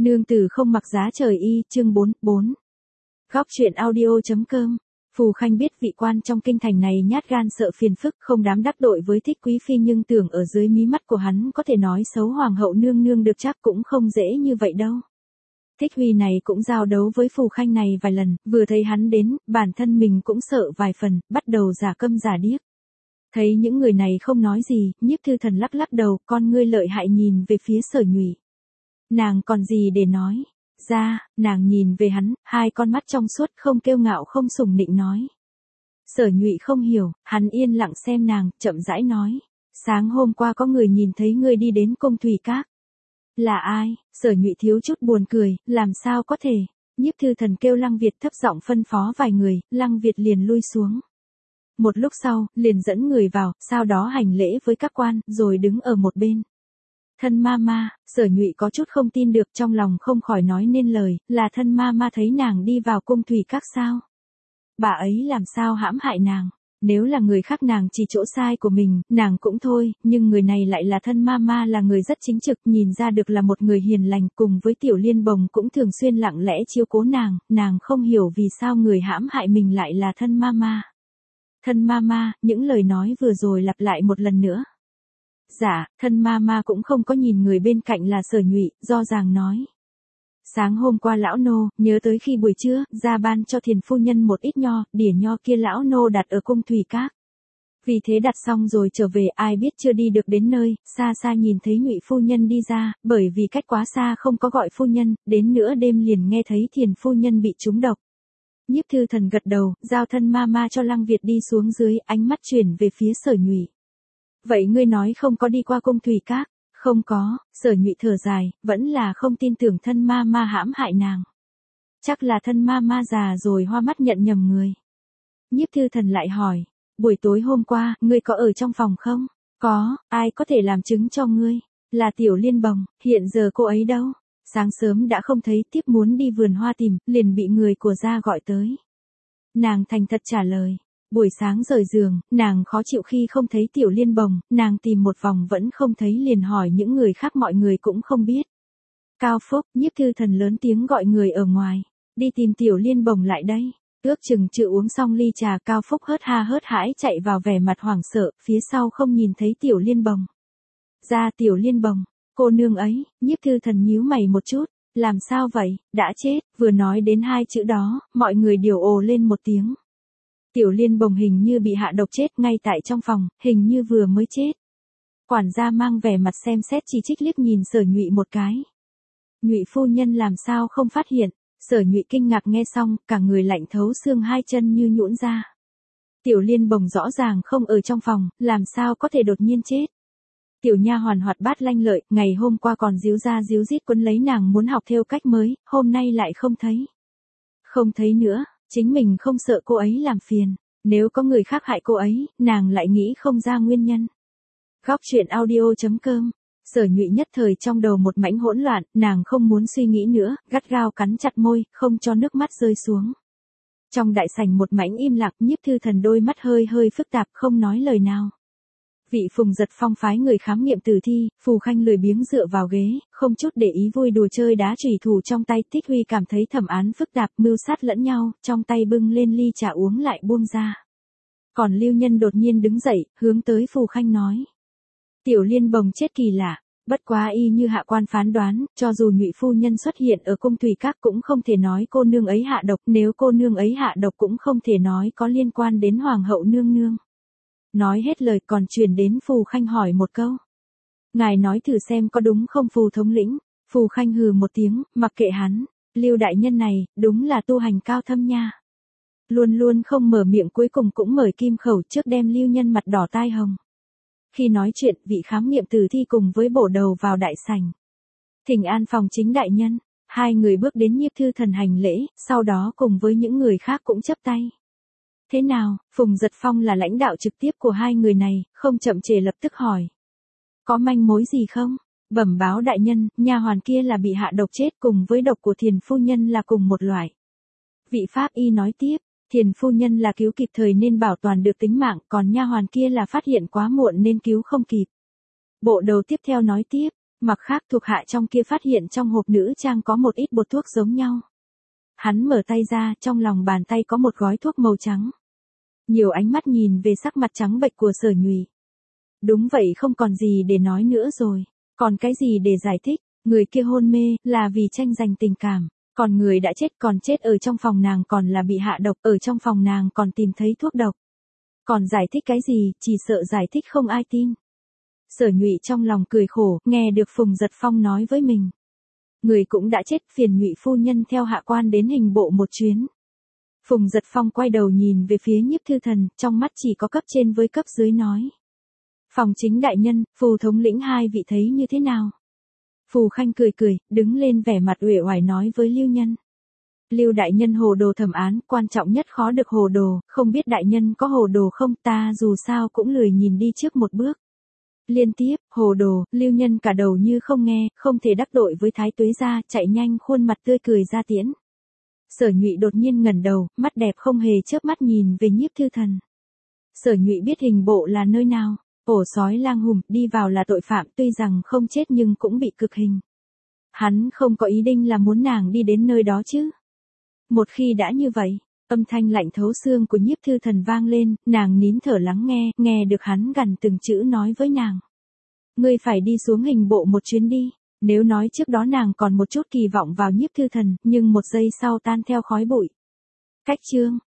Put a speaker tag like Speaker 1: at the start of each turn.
Speaker 1: Nương tử không mặc giá trời y, chương 4. Góc truyện audio.com. Phù Khanh biết vị quan trong kinh thành này nhát gan sợ phiền phức, không dám đắc tội với Thích Quý Phi, nhưng tưởng ở dưới mí mắt của hắn có thể nói xấu hoàng hậu nương nương được chắc cũng không dễ như vậy đâu. Thích Huy này cũng giao đấu với Phù Khanh này vài lần, vừa thấy hắn đến, bản thân mình cũng sợ vài phần, bắt đầu giả câm giả điếc. Thấy những người này không nói gì, Nhiếp Thư Thần lắc lắc đầu, con ngươi lợi hại nhìn về phía Sở Nhụy. Nàng còn gì để nói ra, nàng nhìn về hắn, hai con mắt trong suốt, không kiêu ngạo không sùng nịnh nói. Sở Nhụy không hiểu, hắn yên lặng xem nàng, chậm rãi nói. Sáng hôm qua có người nhìn thấy ngươi đi đến Cung Thủy Các. Là ai? Sở Nhụy thiếu chút buồn cười, làm sao có thể? Nhiếp Thư Thần kêu Lăng Việt thấp giọng phân phó vài người, Lăng Việt liền lui xuống. Một lúc sau, liền dẫn người vào, sau đó hành lễ với các quan, rồi đứng ở một bên. Thân ma ma, Sở Nhụy có chút không tin được, trong lòng không khỏi nói nên lời, là thân ma ma thấy nàng đi vào Cung Thủy Các sao? Bà ấy làm sao hãm hại nàng? Nếu là người khác nàng chỉ chỗ sai của mình, nàng cũng thôi, nhưng người này lại là thân ma ma, là người rất chính trực, nhìn ra được là một người hiền lành, cùng với Tiểu Liên Bồng cũng thường xuyên lặng lẽ chiếu cố nàng không hiểu vì sao người hãm hại mình lại là thân ma ma. Thân ma ma, những lời nói vừa rồi lặp lại một lần nữa. Dạ, thân ma ma cũng không có nhìn người bên cạnh là Sở Nhụy, do dàng nói. Sáng hôm qua lão nô, nhớ tới khi buổi trưa, ra ban cho Thiền phu nhân một ít nho, đỉa nho kia lão nô đặt ở Cung Thủy Các. Vì thế đặt xong rồi trở về, ai biết chưa đi được đến nơi, xa xa nhìn thấy Nhụy phu nhân đi ra, bởi vì cách quá xa không có gọi phu nhân, đến nửa đêm liền nghe thấy Thiền phu nhân bị trúng độc. Nhiếp Thư Thần gật đầu, giao thân ma ma cho Lăng Việt đi xuống dưới, ánh mắt chuyển về phía Sở Nhụy. Vậy ngươi nói không có đi qua Cung Thủy Các? Không có, Sở Nhụy thở dài, vẫn là không tin tưởng thân ma ma hãm hại nàng. Chắc là thân ma ma già rồi hoa mắt nhận nhầm người. Nhiếp Thư Thần lại hỏi, buổi tối hôm qua, ngươi có ở trong phòng không? Có, ai có thể làm chứng cho ngươi? Là Tiểu Liên Bồng, hiện giờ cô ấy đâu? Sáng sớm đã không thấy, tiếp muốn đi vườn hoa tìm, liền bị người của gia gọi tới. Nàng thành thật trả lời. Buổi sáng rời giường, nàng khó chịu khi không thấy Tiểu Liên Bồng, nàng tìm một vòng vẫn không thấy, liền hỏi những người khác, mọi người cũng không biết. Cao Phúc, Nhiếp Thư Thần lớn tiếng gọi người ở ngoài, đi tìm Tiểu Liên Bồng lại đây. Ước chừng chưa uống xong ly trà, Cao Phúc hớt ha hớt hãi chạy vào, vẻ mặt hoảng sợ, phía sau không nhìn thấy Tiểu Liên Bồng. Ra Tiểu Liên Bồng, cô nương ấy, Nhiếp Thư Thần nhíu mày một chút, làm sao vậy, đã chết, vừa nói đến hai chữ đó, mọi người đều ồ lên một tiếng. Tiểu Liên Bồng hình như bị hạ độc chết ngay tại trong phòng, hình như vừa mới chết. Quản gia mang vẻ mặt xem xét chỉ trích liếc nhìn Sở Nhụy một cái. Nhụy phu nhân làm sao không phát hiện? Sở Nhụy kinh ngạc nghe xong, cả người lạnh thấu xương, hai chân như nhũn ra. Tiểu Liên Bồng rõ ràng không ở trong phòng, làm sao có thể đột nhiên chết? Tiểu nha hoàn hoạt bát lanh lợi, ngày hôm qua còn díu ra díu dít quấn lấy nàng muốn học theo cách mới, hôm nay lại không thấy. Không thấy nữa. Chính mình không sợ cô ấy làm phiền, nếu có người khác hại cô ấy, nàng lại nghĩ không ra nguyên nhân. Góc truyện audio.com. Sở Nhụy nhất thời trong đầu một mảnh hỗn loạn, nàng không muốn suy nghĩ nữa, gắt gao cắn chặt môi, không cho nước mắt rơi xuống. Trong đại sảnh một mảnh im lặng, Nhiếp Thư Thần đôi mắt hơi phức tạp, không nói lời nào. Vị Phùng Giật Phong phái người khám nghiệm tử thi, Phù Khanh lười biếng dựa vào ghế, không chút để ý vui đùa chơi đá chủy thủ trong tay. Thích Huy cảm thấy thẩm án phức tạp, mưu sát lẫn nhau, trong tay bưng lên ly trà uống lại buông ra. Còn Lưu Nhân đột nhiên đứng dậy, hướng tới Phù Khanh nói. Tiểu Liên Bồng chết kỳ lạ, bất quá y như hạ quan phán đoán, cho dù Nhụy phu nhân xuất hiện ở Cung Thủy Các cũng không thể nói cô nương ấy hạ độc, nếu cô nương ấy hạ độc cũng không thể nói có liên quan đến Hoàng hậu nương nương. Nói hết lời còn truyền đến Phù Khanh hỏi một câu. Ngài nói thử xem có đúng không Phù thống lĩnh? Phù Khanh hừ một tiếng, mặc kệ hắn. Lưu đại nhân này, đúng là tu hành cao thâm nha. Luôn luôn không mở miệng, cuối cùng cũng mời kim khẩu trước đem Lưu nhân mặt đỏ tai hồng. Khi nói chuyện, vị khám nghiệm tử thi cùng với bổ đầu vào đại sảnh. Thỉnh an phòng chính đại nhân. Hai người bước đến Nhiếp Thư Thần hành lễ, sau đó cùng với những người khác cũng chắp tay. Thế nào, Phùng Giật Phong là lãnh đạo trực tiếp của hai người này, không chậm trễ lập tức hỏi. Có manh mối gì không? Bẩm báo đại nhân, nha hoàn kia là bị hạ độc chết, cùng với độc của Thiền phu nhân là cùng một loại. Vị pháp y nói tiếp, Thiền phu nhân là cứu kịp thời nên bảo toàn được tính mạng, còn nha hoàn kia là phát hiện quá muộn nên cứu không kịp. Bộ đầu tiếp theo nói tiếp, Mặt khác thuộc hạ trong kia phát hiện trong hộp nữ trang có một ít bột thuốc giống nhau. Hắn mở tay ra, trong lòng bàn tay có một gói thuốc màu trắng. Nhiều ánh mắt nhìn về sắc mặt trắng bệch của Sở Nhụy. Đúng vậy, không còn gì để nói nữa rồi. Còn cái gì để giải thích, người kia hôn mê là vì tranh giành tình cảm. Còn người đã chết còn chết ở trong phòng nàng còn là bị hạ độc, ở trong phòng nàng còn tìm thấy thuốc độc. Còn giải thích cái gì, chỉ sợ giải thích không ai tin. Sở Nhụy trong lòng cười khổ, nghe được Phùng Giật Phong nói với mình. Người cũng đã chết, phiền Nhụy phu nhân theo hạ quan đến hình bộ một chuyến. Phùng Giật Phong quay đầu nhìn về phía Nhiếp Thư Thần, trong mắt chỉ có cấp trên với cấp dưới nói. Phòng chính đại nhân, Phù thống lĩnh hai vị thấy như thế nào? Phù Khanh cười cười, đứng lên vẻ mặt uể oải nói với Lưu Nhân. Lưu đại nhân hồ đồ thẩm án, quan trọng nhất khó được hồ đồ, không biết đại nhân có hồ đồ không, ta dù sao cũng lười nhìn đi trước một bước. Liên tiếp, hồ đồ, Lưu Nhân cả đầu như không nghe, không thể đắc tội với Thái Tuế gia, chạy nhanh khuôn mặt tươi cười ra tiễn. Sở Nhụy đột nhiên ngẩng đầu, mắt đẹp không hề chớp mắt nhìn về Nhiếp Thư Thần. Sở Nhụy biết hình bộ là nơi nào, ổ sói lang hùm, đi vào là tội phạm, tuy rằng không chết nhưng cũng bị cực hình. Hắn không có ý định là muốn nàng đi đến nơi đó chứ. Một khi đã như vậy, âm thanh lạnh thấu xương của Nhiếp Thư Thần vang lên, nàng nín thở lắng nghe, nghe được hắn gằn từng chữ nói với nàng. Ngươi phải đi xuống hình bộ một chuyến đi. Nếu nói trước đó nàng còn một chút kỳ vọng vào Nhiếp Thư Thần, nhưng một giây sau tan theo khói bụi. Cách chương